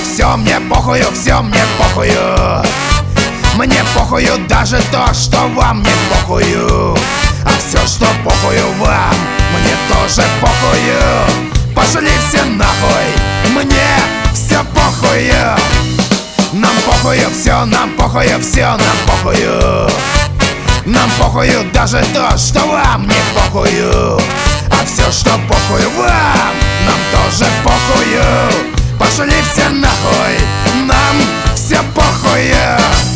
все мне похую, все мне похую. Мне похую даже то, что вам не похую. А все, что похую вам, мне тоже похую. Пошли все нахуй, мне все похую. Нам похую все, нам похую все, нам похую. Нам похую даже то, что вам не похую. А все, что похую вам, нам тоже похую. Пошли все нахуй, нам все похую.